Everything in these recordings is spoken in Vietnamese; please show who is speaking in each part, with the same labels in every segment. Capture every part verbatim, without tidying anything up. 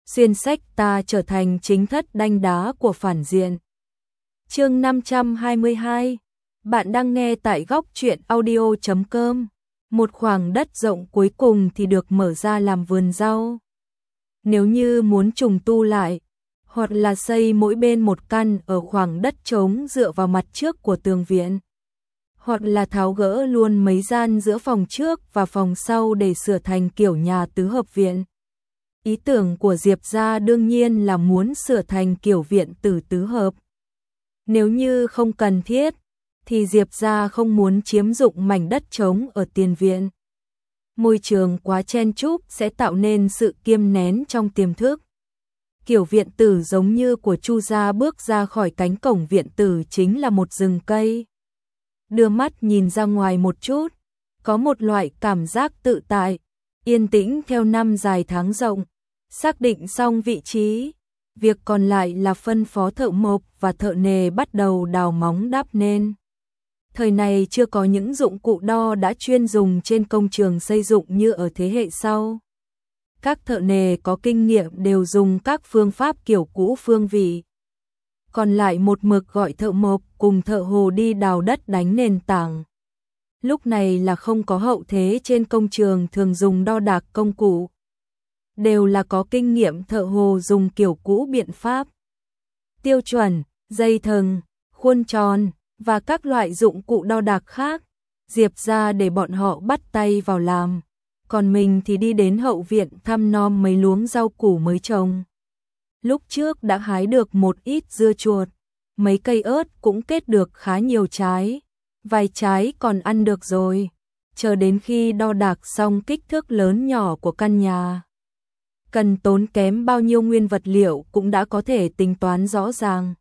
Speaker 1: xuyên sách ta trở thành chính thất đanh đá của phản diện. Chương năm trăm hai mươi hai. Bạn đang nghe tại góc truyện audio chấm com. Một khoảng đất rộng cuối cùng thì được mở ra làm vườn rau. Nếu như muốn trùng tu lại, hoặc là xây mỗi bên một căn ở khoảng đất trống dựa vào mặt trước của tường viện, hoặc là tháo gỡ luôn mấy gian giữa phòng trước và phòng sau để sửa thành kiểu nhà tứ hợp viện. Ý tưởng của Diệp gia đương nhiên là muốn sửa thành kiểu viện tử tứ hợp. Nếu như không cần thiết, thì Diệp gia không muốn chiếm dụng mảnh đất trống ở tiền viện. Môi trường quá chen chúc sẽ tạo nên sự kiêm nén trong tiềm thức. Kiểu viện tử giống như của Chu gia bước ra khỏi cánh cổng viện tử chính là một rừng cây. Đưa mắt nhìn ra ngoài một chút, có một loại cảm giác tự tại, yên tĩnh theo năm dài tháng rộng. Xác định xong vị trí, việc còn lại là phân phó thợ mộc và thợ nề bắt đầu đào móng đắp nền. Thời này chưa có những dụng cụ đo đã chuyên dùng trên công trường xây dựng như ở thế hệ sau. Các thợ nề có kinh nghiệm đều dùng các phương pháp kiểu cũ phương vị. Còn lại một mực gọi thợ mộc cùng thợ hồ đi đào đất đánh nền tảng. Lúc này là không có hậu thế trên công trường thường dùng đo đạc công cụ. Đều là có kinh nghiệm thợ hồ dùng kiểu cũ biện pháp. Tiêu chuẩn, dây thừng, khuôn tròn và các loại dụng cụ đo đạc khác, Diệp gia để bọn họ bắt tay vào làm. Còn mình thì đi đến hậu viện thăm nom mấy luống rau củ mới trồng. Lúc trước đã hái được một ít dưa chuột, mấy cây ớt cũng kết được khá nhiều trái, vài trái còn ăn được rồi. Chờ đến khi đo đạc xong kích thước lớn nhỏ của căn nhà, cần tốn kém bao nhiêu nguyên vật liệu cũng đã có thể tính toán rõ ràng.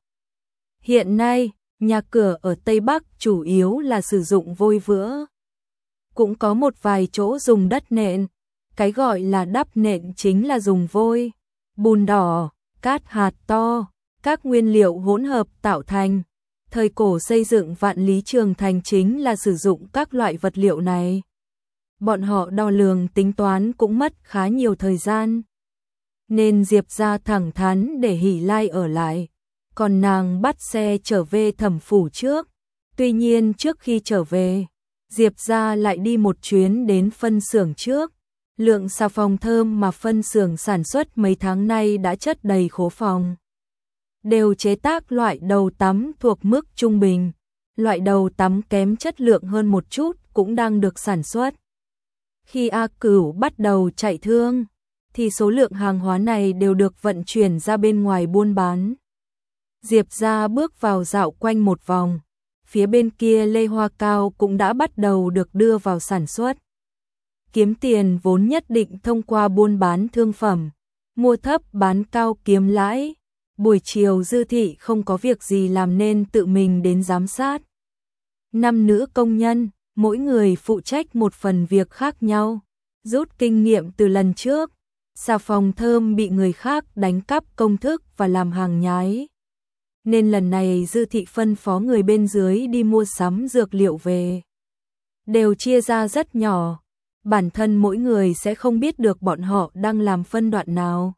Speaker 1: Hiện nay, nhà cửa ở Tây Bắc chủ yếu là sử dụng vôi vữa. Cũng có một vài chỗ dùng đất nện, cái gọi là đắp nện chính là dùng vôi, bùn đỏ, cát hạt to, các nguyên liệu hỗn hợp tạo thành. Thời cổ xây dựng Vạn Lý Trường Thành chính là sử dụng các loại vật liệu này. Bọn họ đo lường tính toán cũng mất khá nhiều thời gian. Nên Diệp gia thẳng thắn để Hỷ Lai ở lại, còn nàng bắt xe trở về Thẩm phủ trước. Tuy nhiên trước khi trở về, Diệp gia lại đi một chuyến đến phân xưởng trước. Lượng xà phòng thơm mà phân xưởng sản xuất mấy tháng nay đã chất đầy khố phòng. Đều chế tác loại đầu tắm thuộc mức trung bình, loại đầu tắm kém chất lượng hơn một chút cũng đang được sản xuất. Khi A Cửu bắt đầu chạy thương, thì số lượng hàng hóa này đều được vận chuyển ra bên ngoài buôn bán. Diệp gia bước vào dạo quanh một vòng, phía bên kia lê hoa cao cũng đã bắt đầu được đưa vào sản xuất. Kiếm tiền vốn nhất định thông qua buôn bán thương phẩm, mua thấp bán cao kiếm lãi. Buổi chiều Dư thị không có việc gì làm nên tự mình đến giám sát. Năm nữ công nhân, mỗi người phụ trách một phần việc khác nhau, rút kinh nghiệm từ lần trước. Xà phòng thơm bị người khác đánh cắp công thức và làm hàng nhái, nên lần này Dư thị phân phó người bên dưới đi mua sắm dược liệu về. Đều chia ra rất nhỏ, bản thân mỗi người sẽ không biết được bọn họ đang làm phân đoạn nào.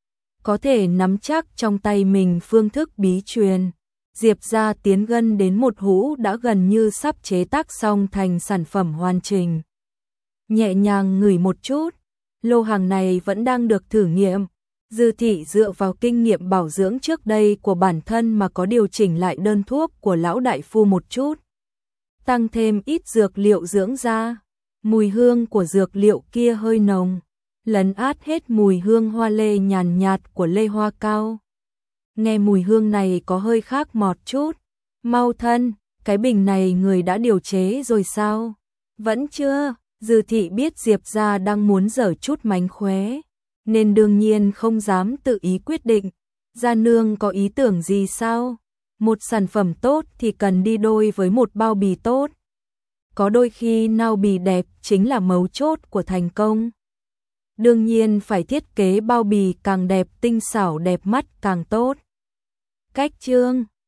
Speaker 1: Có thể nắm chắc trong tay mình phương thức bí truyền. Diệp gia tiến gần đến một hũ đã gần như sắp chế tác xong thành sản phẩm hoàn chỉnh. Nhẹ nhàng ngửi một chút, lô hàng này vẫn đang được thử nghiệm. Dư thị dựa vào kinh nghiệm bảo dưỡng trước đây của bản thân mà có điều chỉnh lại đơn thuốc của lão đại phu một chút. Tăng thêm ít dược liệu dưỡng da. Mùi hương của dược liệu kia hơi nồng, lấn át hết mùi hương hoa lê nhàn nhạt của lê hoa cao. Nghe mùi hương này có hơi khác mọt chút. Mau thân, cái bình này người đã điều chế rồi sao? Vẫn chưa. Dư thị biết Diệp gia đang muốn giở chút mánh khóe, nên đương nhiên không dám tự ý quyết định. Gia nương có ý tưởng gì sao? Một sản phẩm tốt thì cần đi đôi với một bao bì tốt. Có đôi khi nao bì đẹp chính là mấu chốt của thành công. Đương nhiên phải thiết kế bao bì càng đẹp tinh xảo đẹp mắt càng tốt. Cách chương